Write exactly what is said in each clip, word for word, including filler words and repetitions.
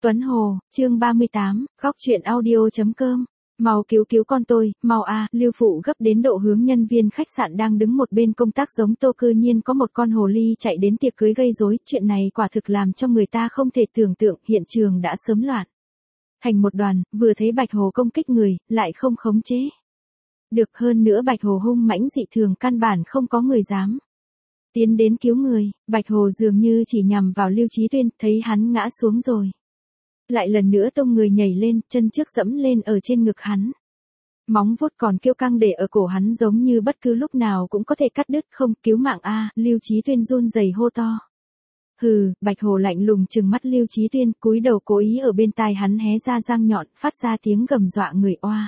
Tuấn Hồ, chương ba mươi tám, góc truyện audio.com. Mau cứu cứu con tôi, mau a, Lưu Phụ gấp đến độ hướng nhân viên khách sạn đang đứng một bên công tác giống tô cư nhiên có một con hồ ly chạy đến tiệc cưới gây rối, chuyện này quả thực làm cho người ta không thể tưởng tượng, hiện trường đã sớm loạn thành một đoàn, vừa thấy Bạch Hồ công kích người, lại không khống chế được, hơn nữa Bạch Hồ hung mãnh dị thường, căn bản không có người dám tiến đến cứu người. Bạch Hồ dường như chỉ nhằm vào Lưu Chí Tuyên, thấy hắn ngã xuống rồi lại lần nữa tung người nhảy lên, chân trước dẫm lên ở trên ngực hắn. Móng vuốt còn kiêu căng để ở cổ hắn giống như bất cứ lúc nào cũng có thể cắt đứt, không, cứu mạng a, Lưu Chí Tuyên run rẩy hô to. Hừ, Bạch Hồ lạnh lùng trừng mắt Lưu Chí Tuyên, cúi đầu cố ý ở bên tai hắn hé ra răng nhọn, phát ra tiếng gầm dọa người oa.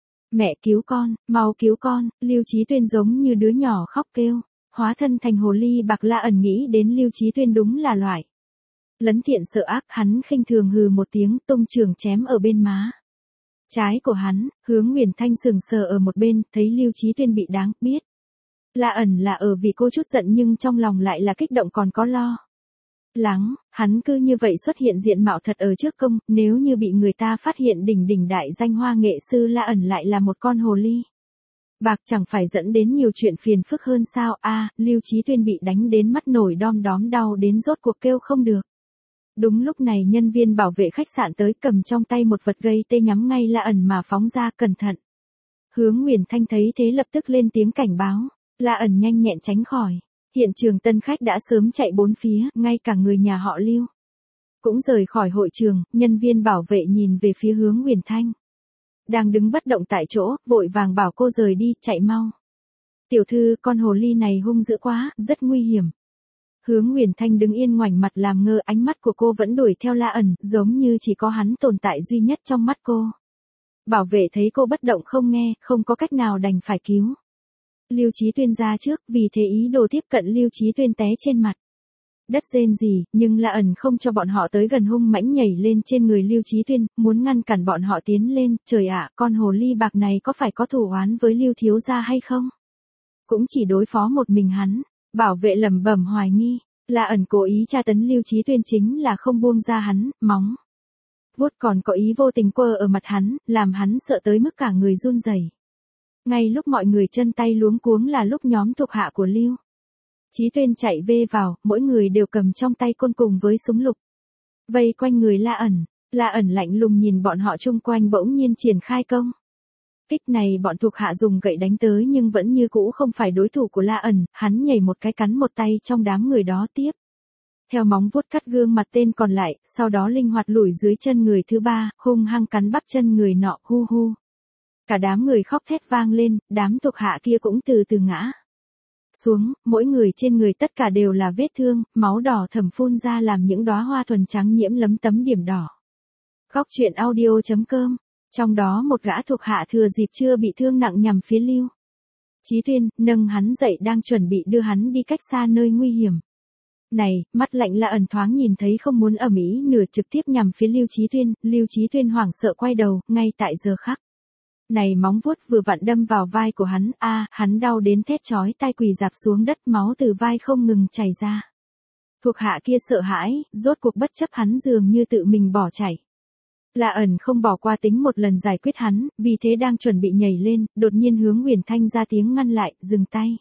Mẹ cứu con, mau cứu con, Lưu Chí Tuyên giống như đứa nhỏ khóc kêu, hóa thân thành hồ ly bạc. La ẩn nghĩ đến Lưu Chí Tuyên đúng là loại lấn thiện sợ ác, hắn khinh thường hừ một tiếng, tung trường chém ở bên má trái của hắn. Hướng Nguyền Thanh sừng sờ ở một bên, thấy Lưu Chí Tuyên bị đáng biết La ẩn là ở vì cô chút giận nhưng trong lòng lại là kích động còn có lo lắng, hắn cứ như vậy xuất hiện diện mạo thật ở trước công, nếu như bị người ta phát hiện đỉnh đỉnh đại danh hoa nghệ sư La ẩn lại là một con hồ ly bạc, chẳng phải dẫn đến nhiều chuyện phiền phức hơn sao? A, à, Lưu Chí Tuyên bị đánh đến mắt nổi đom đóm, đau đến rốt cuộc kêu không được. Đúng lúc này nhân viên bảo vệ khách sạn tới, cầm trong tay một vật gây tê nhắm ngay La ẩn mà phóng ra, cẩn thận. Hướng Nguyền Thanh thấy thế lập tức lên tiếng cảnh báo, La ẩn nhanh nhẹn tránh khỏi. Hiện trường tân khách đã sớm chạy bốn phía, ngay cả người nhà họ Lưu cũng rời khỏi hội trường. Nhân viên bảo vệ nhìn về phía Hướng Nguyền Thanh đang đứng bất động tại chỗ, vội vàng bảo cô rời đi, chạy mau. Tiểu thư, con hồ ly này hung dữ quá, rất nguy hiểm. Hướng Nguyền Thanh đứng yên ngoảnh mặt làm ngơ, ánh mắt của cô vẫn đuổi theo La ẩn, giống như chỉ có hắn tồn tại duy nhất trong mắt cô. Bảo vệ thấy cô bất động không nghe, không có cách nào đành phải cứu Lưu Chí Tuyên ra trước, vì thế ý đồ tiếp cận Lưu Chí Tuyên té trên mặt đất rên rỉ, nhưng La ẩn không cho bọn họ tới gần, hung mãnh nhảy lên trên người Lưu Chí Tuyên, muốn ngăn cản bọn họ tiến lên. Trời ạ, con hồ ly bạc này có phải có thù oán với Lưu thiếu gia hay không? Cũng chỉ đối phó một mình hắn. Bảo vệ lẩm bẩm hoài nghi, La ẩn cố ý tra tấn Lưu Chí Tuyên chính là không buông ra hắn, móng vuốt còn có ý vô tình quơ ở mặt hắn, làm hắn sợ tới mức cả người run rẩy. Ngay lúc mọi người chân tay luống cuống là lúc nhóm thuộc hạ của Lưu Chí Tuyên chạy vê vào, mỗi người đều cầm trong tay côn cùng với súng lục vây quanh người La ẩn. La ẩn lạnh lùng nhìn bọn họ chung quanh, bỗng nhiên triển khai công kích này. Bọn thuộc hạ dùng gậy đánh tới nhưng vẫn như cũ không phải đối thủ của La ẩn. Hắn nhảy một cái cắn một tay trong đám người đó, tiếp theo móng vuốt cắt gương mặt tên còn lại, sau đó linh hoạt lủi dưới chân người thứ ba, hung hăng cắn bắp chân người nọ, hu hu. Cả đám người khóc thét vang lên, đám thuộc hạ kia cũng từ từ ngã xuống, mỗi người trên người tất cả đều là vết thương, máu đỏ thẫm phun ra làm những đóa hoa thuần trắng nhiễm lấm tấm điểm đỏ. Góc truyện audio.com. Trong đó một gã thuộc hạ thừa dịp chưa bị thương nặng nhằm phía Lưu Chí Tuyên, nâng hắn dậy đang chuẩn bị đưa hắn đi cách xa nơi nguy hiểm này. Mắt lạnh La ẩn thoáng nhìn thấy không muốn ầm ĩ, nửa trực tiếp nhằm phía Lưu Chí Tuyên. Lưu Chí Tuyên hoảng sợ quay đầu, ngay tại giờ khắc này móng vuốt vừa vặn đâm vào vai của hắn. A, à, hắn đau đến thét chói tai, quỳ rạp xuống đất, máu từ vai không ngừng chảy ra. Thuộc hạ kia sợ hãi, rốt cuộc bất chấp hắn dường như tự mình bỏ chạy. La ẩn không bỏ qua tính một lần giải quyết hắn, vì thế đang chuẩn bị nhảy lên, đột nhiên Hướng Nguyền Thanh ra tiếng ngăn lại, dừng tay.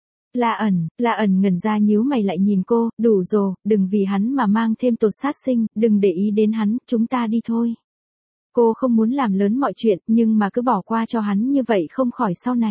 La ẩn, La ẩn ngẩn ra nhíu mày lại nhìn cô, đủ rồi, đừng vì hắn mà mang thêm tột sát sinh, đừng để ý đến hắn, chúng ta đi thôi. Cô không muốn làm lớn mọi chuyện, nhưng mà cứ bỏ qua cho hắn như vậy không khỏi sau này.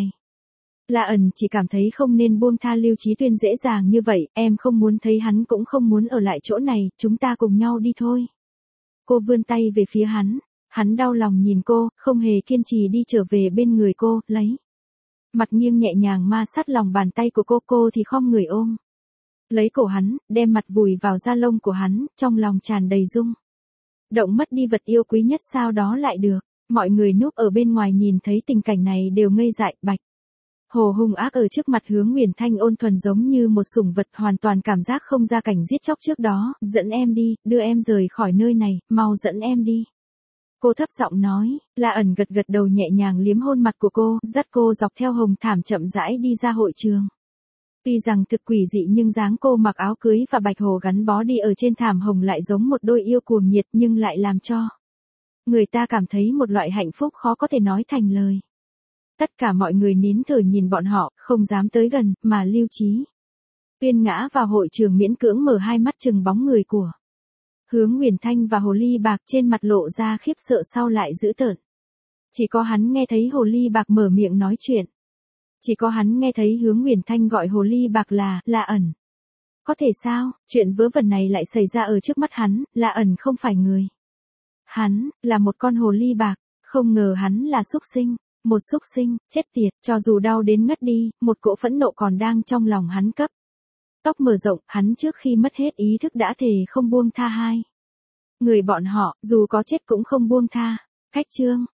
La ẩn chỉ cảm thấy không nên buông tha Lưu Chí Tuyên dễ dàng như vậy, em không muốn thấy hắn cũng không muốn ở lại chỗ này, chúng ta cùng nhau đi thôi. Cô vươn tay về phía hắn, hắn đau lòng nhìn cô, không hề kiên trì đi trở về bên người cô, lấy mặt nghiêng nhẹ nhàng ma sát lòng bàn tay của cô, cô thì khom người ôm lấy cổ hắn, đem mặt vùi vào da lông của hắn, trong lòng tràn đầy rung động, mất đi vật yêu quý nhất sao đó lại được. Mọi người núp ở bên ngoài nhìn thấy tình cảnh này đều ngây dại. Bạch Hồ hung ác ở trước mặt Hướng Nguyền Thanh ôn thuần giống như một sủng vật, hoàn toàn cảm giác không ra cảnh giết chóc trước đó. Dẫn em đi, đưa em rời khỏi nơi này, mau dẫn em đi. Cô thấp giọng nói. La ẩn gật gật đầu, nhẹ nhàng liếm hôn mặt của cô, dắt cô dọc theo hồng thảm chậm rãi đi ra hội trường. Tuy rằng thực quỷ dị nhưng dáng cô mặc áo cưới và Bạch Hồ gắn bó đi ở trên thảm hồng lại giống một đôi yêu cuồng nhiệt nhưng lại làm cho người ta cảm thấy một loại hạnh phúc khó có thể nói thành lời. Tất cả mọi người nín thở nhìn bọn họ, không dám tới gần, mà Lưu Chí Tuyên ngã vào hội trường miễn cưỡng mở hai mắt chừng bóng người của Hứa Nguyền Thanh và Hồ Ly Bạc, trên mặt lộ ra khiếp sợ sau lại dữ tợn. Chỉ có hắn nghe thấy Hồ Ly Bạc mở miệng nói chuyện. Chỉ có hắn nghe thấy Hứa Nguyền Thanh gọi Hồ Ly Bạc là, La Ẩn. Có thể sao, chuyện vớ vẩn này lại xảy ra ở trước mắt hắn, La Ẩn không phải người. Hắn, là một con Hồ Ly Bạc, không ngờ hắn là súc sinh, một súc sinh, chết tiệt, cho dù đau đến ngất đi, một cỗ phẫn nộ còn đang trong lòng hắn cấp. Tóc mở rộng, hắn trước khi mất hết ý thức đã thề không buông tha hai người bọn họ, dù có chết cũng không buông tha. Cách chương